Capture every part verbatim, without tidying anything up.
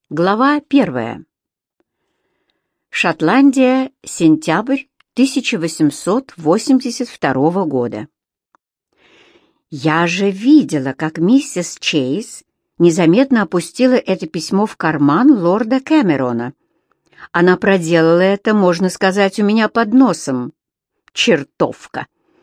Глава первая. Шотландия, сентябрь тысяча восемьсот восемьдесят второго года. Я же видела, как миссис Чейз незаметно опустила это письмо в карман лорда Кэмерона. Она проделала это, можно сказать, у меня под носом. Чертовка!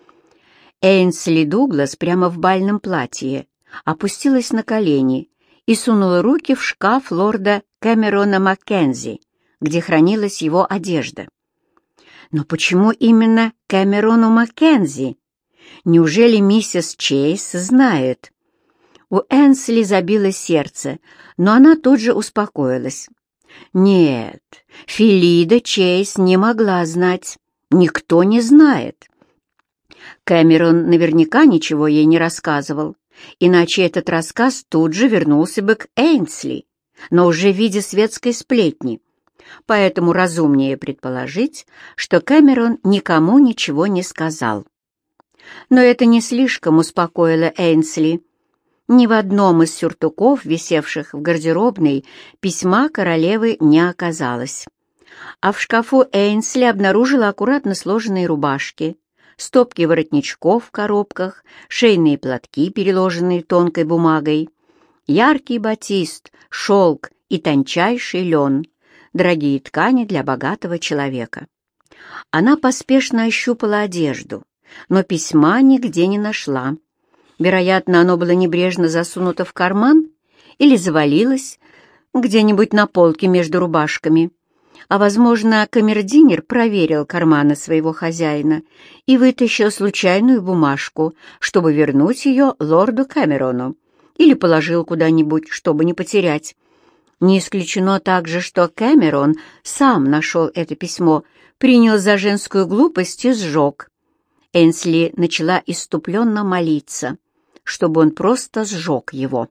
Эйнсли Дуглас прямо в бальном платье опустилась на колени и сунула руки в шкаф лорда Кэмерона Маккензи, где хранилась его одежда. Но почему именно Кэмерону Маккензи? Неужели миссис Чейз знает? У Энсли забилось сердце, но она тут же успокоилась. Нет, Филида Чейз не могла знать. Никто не знает. Кэмерон наверняка ничего ей не рассказывал, иначе этот рассказ тут же вернулся бы к Эйнсли, но уже в виде светской сплетни. Поэтому разумнее предположить, что Кэмерон никому ничего не сказал. Но это не слишком успокоило Эйнсли. Ни в одном из сюртуков, висевших в гардеробной, письма королевы не оказалось. А в шкафу Эйнсли обнаружила аккуратно сложенные рубашки, стопки воротничков в коробках, шейные платки, переложенные тонкой бумагой, яркий батист, шелк и тончайший лен, дорогие ткани для богатого человека. Она поспешно ощупала одежду, но письма нигде не нашла. Вероятно, оно было небрежно засунуто в карман или завалилось где-нибудь на полке между рубашками. А, возможно, камердинер проверил карманы своего хозяина и вытащил случайную бумажку, чтобы вернуть ее лорду Кэмерону, или положил куда-нибудь, чтобы не потерять. Не исключено также, что Кэмерон сам нашел это письмо, принял за женскую глупость и сжег. Энсли начала исступленно молиться, чтобы он просто сжег его.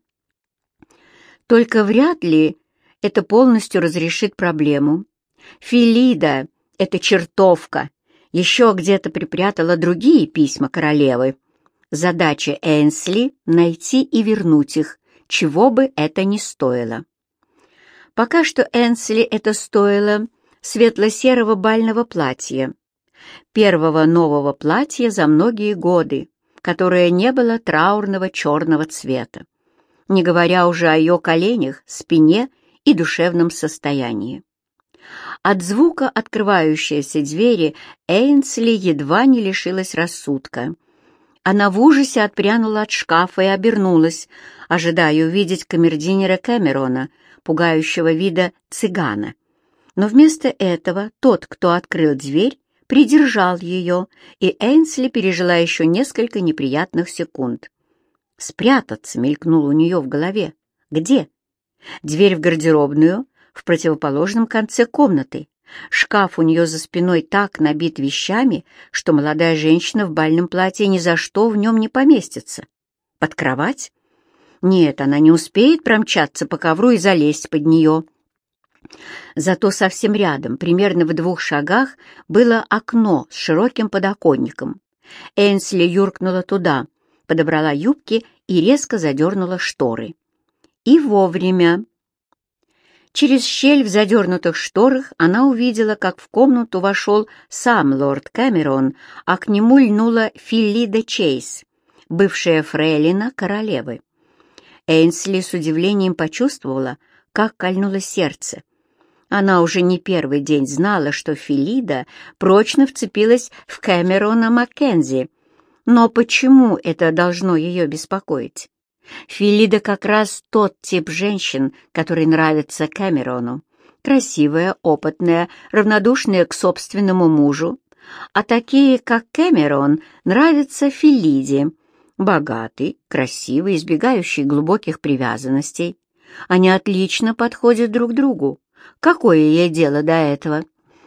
Только вряд ли это полностью разрешит проблему. Филида, эта чертовка, еще где-то припрятала другие письма королевы. Задача Энсли — найти и вернуть их, чего бы это ни стоило. Пока что Энсли это стоило светло-серого бального платья, первого нового платья за многие годы, которое не было траурного черного цвета, не говоря уже о ее коленях, спине и душевном состоянии. От звука открывающейся двери Эйнсли едва не лишилась рассудка. Она в ужасе отпрянула от шкафа и обернулась, ожидая увидеть камердинера Кэмерона, пугающего вида цыгана. Но вместо этого тот, кто открыл дверь, придержал ее, и Эйнсли пережила еще несколько неприятных секунд. «Спрятаться» мелькнуло у нее в голове. «Где?» Дверь в гардеробную в противоположном конце комнаты. Шкаф у нее за спиной так набит вещами, что молодая женщина в бальном платье ни за что в нем не поместится. Под кровать? Нет, она не успеет промчаться по ковру и залезть под нее. Зато совсем рядом, примерно в двух шагах, было окно с широким подоконником. Энсли юркнула туда, подобрала юбки и резко задернула шторы. И вовремя. Через щель в задернутых шторах она увидела, как в комнату вошел сам лорд Кэмерон, а к нему льнула Филида Чейз, бывшая фрейлина королевы. Эйнсли с удивлением почувствовала, как кольнуло сердце. Она уже не первый день знала, что Филида прочно вцепилась в Кэмерона Маккензи. Но почему это должно ее беспокоить? Филида как раз тот тип женщин, который нравится Кэмерону. Красивая, опытная, равнодушная к собственному мужу. А такие, как Кэмерон, нравятся Филиде. Богатый, красивый, избегающий глубоких привязанностей. Они отлично подходят друг другу. Какое ей дело до этого?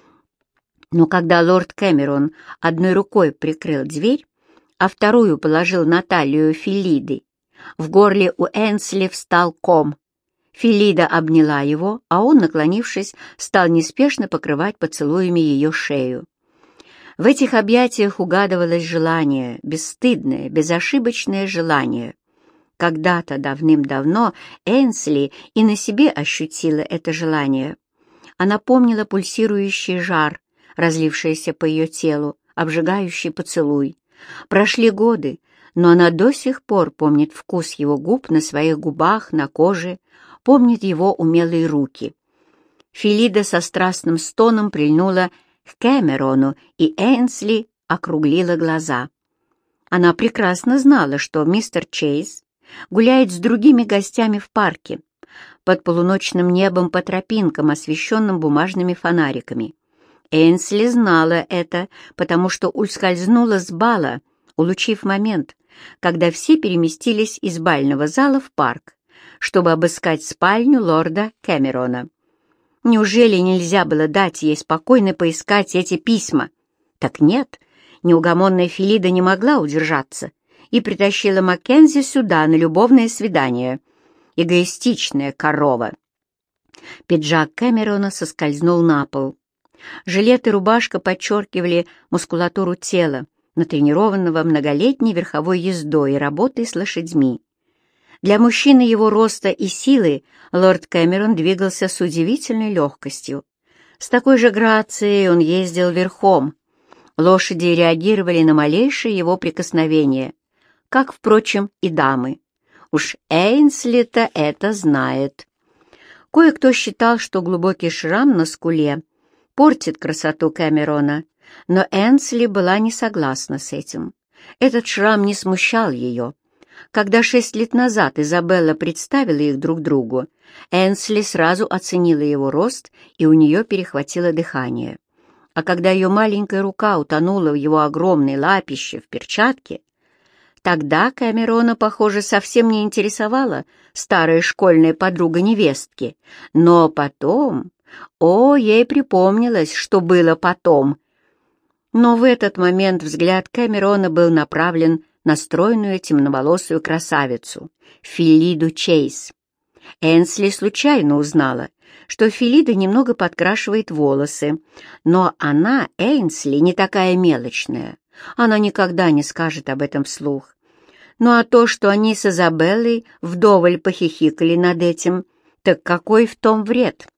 Но когда лорд Кэмерон одной рукой прикрыл дверь, а вторую положил на талию Филиды, в горле у Энсли встал ком. Филида обняла его, а он, наклонившись, стал неспешно покрывать поцелуями ее шею. В этих объятиях угадывалось желание, бесстыдное, безошибочное желание. Когда-то давным-давно Энсли и на себе ощутила это желание. Она помнила пульсирующий жар, разлившийся по ее телу, обжигающий поцелуй. Прошли годы, но она до сих пор помнит вкус его губ на своих губах, на коже, помнит его умелые руки. Филида со страстным стоном прильнула к Кэмерону, и Энсли округлила глаза. Она прекрасно знала, что мистер Чейз гуляет с другими гостями в парке, под полуночным небом по тропинкам, освещенным бумажными фонариками. Энсли знала это, потому что ускользнула с бала, улучив момент, когда все переместились из бального зала в парк, чтобы обыскать спальню лорда Кэмерона. Неужели нельзя было дать ей спокойно поискать эти письма? Так нет, неугомонная Филида не могла удержаться и притащила Маккензи сюда на любовное свидание. Эгоистичная корова. Пиджак Кэмерона соскользнул на пол. Жилет и рубашка подчеркивали мускулатуру тела, натренированного многолетней верховой ездой и работой с лошадьми. Для мужчины его роста и силы лорд Кэмерон двигался с удивительной легкостью. С такой же грацией он ездил верхом. Лошади реагировали на малейшее его прикосновение, как, впрочем, и дамы. Уж Эйнсли-то это знает. Кое-кто считал, что глубокий шрам на скуле портит красоту Кэмерона, но Энсли была не согласна с этим. Этот шрам не смущал ее. Когда шесть лет назад Изабелла представила их друг другу, Энсли сразу оценила его рост, и у нее перехватило дыхание. А когда ее маленькая рука утонула в его огромной лапище в перчатке, тогда Кэмерона, похоже, совсем не интересовала старая школьная подруга невестки. Но потом... О, ей припомнилось, что было потом. Но в этот момент взгляд Кэмерона был направлен на стройную темноволосую красавицу, Филиду Чейз. Энсли случайно узнала, что Филида немного подкрашивает волосы, но она, Энсли, не такая мелочная. Она никогда не скажет об этом вслух. Ну а то, что они с Изабеллой вдоволь похихикали над этим, так какой в том вред?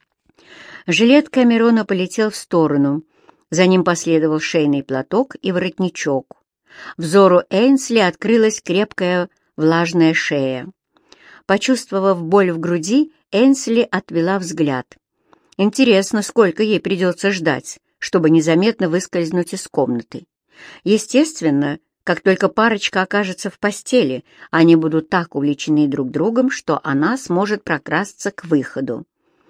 Жилет Кэмерона полетел в сторону. За ним последовал шейный платок и воротничок. Взору Энсли открылась крепкая влажная шея. Почувствовав боль в груди, Энсли отвела взгляд. Интересно, сколько ей придется ждать, чтобы незаметно выскользнуть из комнаты. Естественно, как только парочка окажется в постели, они будут так увлечены друг другом, что она сможет прокрасться к выходу.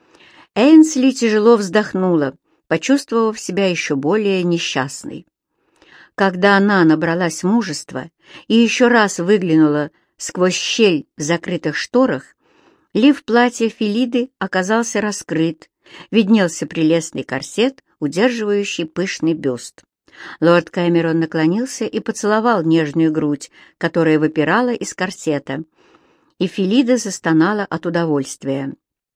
Энсли тяжело вздохнула, почувствовав себя еще более несчастной. Когда она набралась мужества и еще раз выглянула сквозь щель в закрытых шторах, лиф платья Филиды оказался раскрыт, виднелся прелестный корсет, удерживающий пышный бюст. Лорд Кэмерон наклонился и поцеловал нежную грудь, которая выпирала из корсета, и Филида застонала от удовольствия.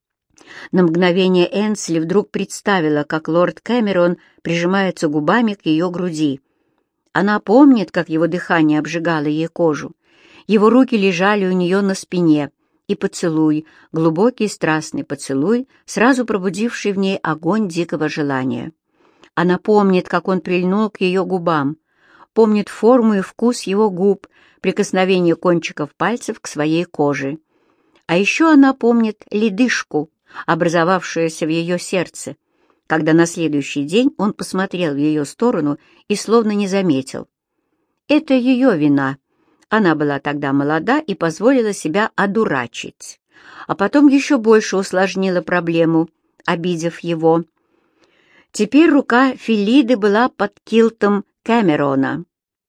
На мгновение Энсли вдруг представила, как лорд Кэмерон прижимается губами к ее груди. Она помнит, как его дыхание обжигало ей кожу. Его руки лежали у нее на спине, и поцелуй, глубокий страстный поцелуй, сразу пробудивший в ней огонь дикого желания. Она помнит, как он прильнул к ее губам, помнит форму и вкус его губ, прикосновение кончиков пальцев к своей коже. А еще она помнит ледышку, образовавшуюся в ее сердце, когда на следующий день он посмотрел в ее сторону и словно не заметил. Это ее вина. Она была тогда молода и позволила себя одурачить, а потом еще больше усложнила проблему, обидев его. Теперь рука Филиды была под килтом Кэмерона.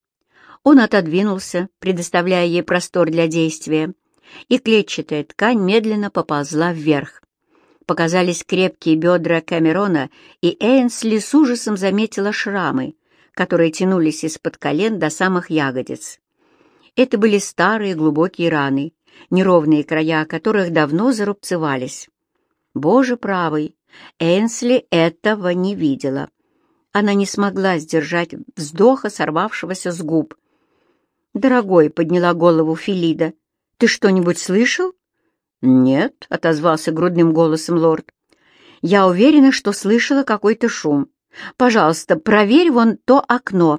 Он отодвинулся, предоставляя ей простор для действия, и клетчатая ткань медленно поползла вверх. Показались крепкие бедра Кэмерона, и Энсли с ужасом заметила шрамы, которые тянулись из-под колен до самых ягодиц. Это были старые глубокие раны, неровные края которых давно зарубцевались. Боже правый, Энсли этого не видела. Она не смогла сдержать вздоха, сорвавшегося с губ. «Дорогой», — подняла голову Филида, Ты что-нибудь слышал?» «Нет», — отозвался грудным голосом лорд. «Я уверена, что слышала какой-то шум. Пожалуйста, проверь вон то окно».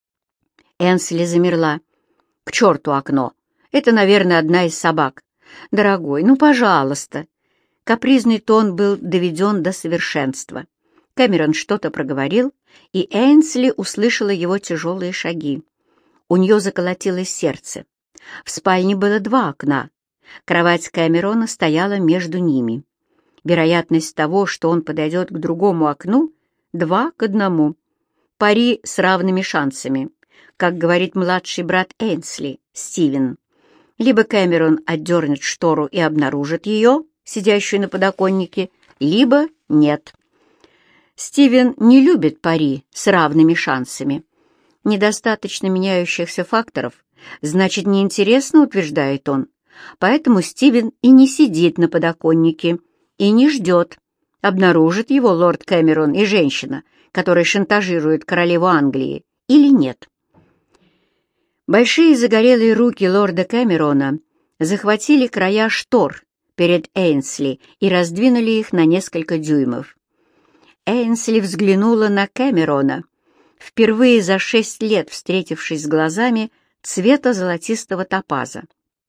Энсли замерла. «К черту окно! Это, наверное, одна из собак. Дорогой, ну, пожалуйста!» Капризный тон был доведен до совершенства. Кэмерон что-то проговорил, и Энсли услышала его тяжелые шаги. У нее заколотилось сердце. В спальне было два окна. Кровать Кэмерона стояла между ними. Вероятность того, что он подойдет к другому окну, два к одному. Пари с равными шансами, как говорит младший брат Энсли, Стивен. Либо Кэмерон отдернет штору и обнаружит ее, сидящую на подоконнике, либо нет. Стивен не любит пари с равными шансами. Недостаточно меняющихся факторов, значит, неинтересно, утверждает он. Поэтому Стивен и не сидит на подоконнике, и не ждет, обнаружит его лорд Кэмерон и женщина, которая шантажирует королеву Англии, или нет. Большие загорелые руки лорда Кэмерона захватили края штор перед Эйнсли и раздвинули их на несколько дюймов. Эйнсли взглянула на Кэмерона, впервые за шесть лет встретившись с глазами цвета золотистого топаза.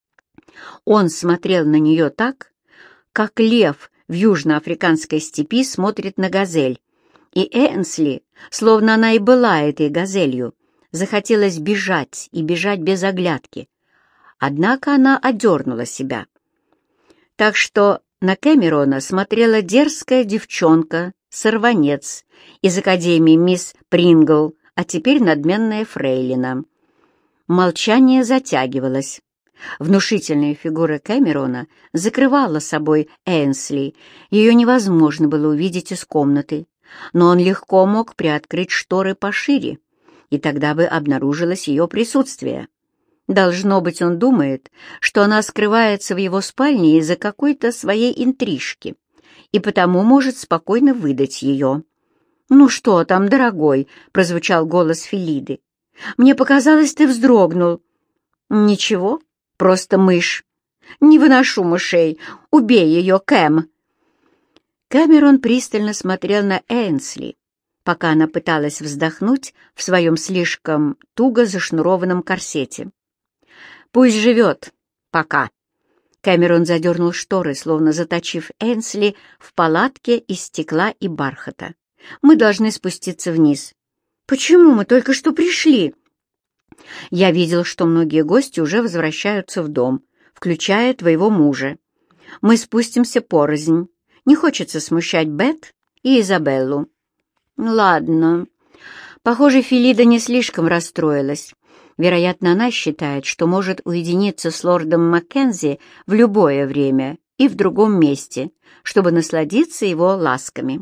Он смотрел на нее так, как лев в южноафриканской степи смотрит на газель, и Эйнсли, словно она и была этой газелью, захотелось бежать и бежать без оглядки. Однако она одернула себя. Так что на Кэмерона смотрела дерзкая девчонка, сорванец из Академии мисс Прингл, а теперь надменная фрейлина. Молчание затягивалось. Внушительная фигура Кэмерона закрывала собой Энсли, ее невозможно было увидеть из комнаты, но он легко мог приоткрыть шторы пошире, и тогда бы обнаружилось ее присутствие. Должно быть, он думает, что она скрывается в его спальне из-за какой-то своей интрижки, и потому может спокойно выдать ее. «Ну что там, дорогой?» — прозвучал голос Фелиды. «Мне показалось, ты вздрогнул». «Ничего, просто мышь. Не выношу мышей. Убей ее, Кэм». Кэмерон пристально смотрел на Энсли, пока она пыталась вздохнуть в своем слишком туго зашнурованном корсете. «Пусть живет. Пока». Кэмерон задернул шторы, словно заточив Энсли в палатке из стекла и бархата. «Мы должны спуститься вниз». «Почему? Мы только что пришли». «Я видел, что многие гости уже возвращаются в дом, включая твоего мужа. Мы спустимся порознь. Не хочется смущать Бет и Изабеллу». «Ладно». Похоже, Фелида не слишком расстроилась. Вероятно, она считает, что может уединиться с лордом Маккензи в любое время и в другом месте, чтобы насладиться его ласками.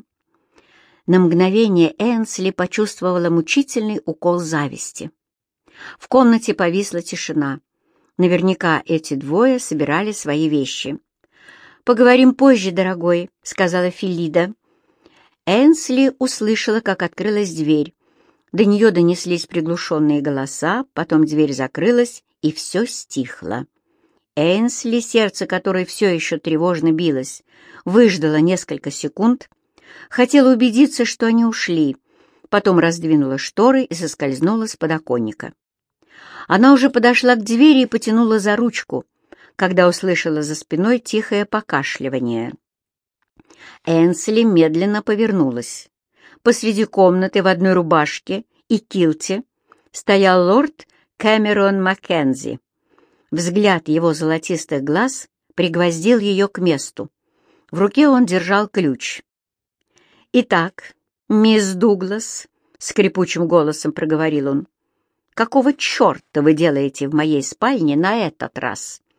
На мгновение Энсли почувствовала мучительный укол зависти. В комнате повисла тишина. Наверняка эти двое собирали свои вещи. «Поговорим позже, дорогой», — сказала Фелида. Энсли услышала, как открылась дверь. До нее донеслись приглушенные голоса, потом дверь закрылась, и все стихло. Энсли, сердце которой все еще тревожно билось, выждала несколько секунд, хотела убедиться, что они ушли, потом раздвинула шторы и соскользнула с подоконника. Она уже подошла к двери и потянула за ручку, когда услышала за спиной тихое покашливание. Энсли медленно повернулась. Посреди комнаты в одной рубашке и килте стоял лорд Кэмерон Маккензи. Взгляд его золотистых глаз пригвоздил ее к месту. В руке он держал ключ. «Итак, мисс Дуглас», — скрипучим голосом проговорил он, — «какого черта вы делаете в моей спальне на этот раз?»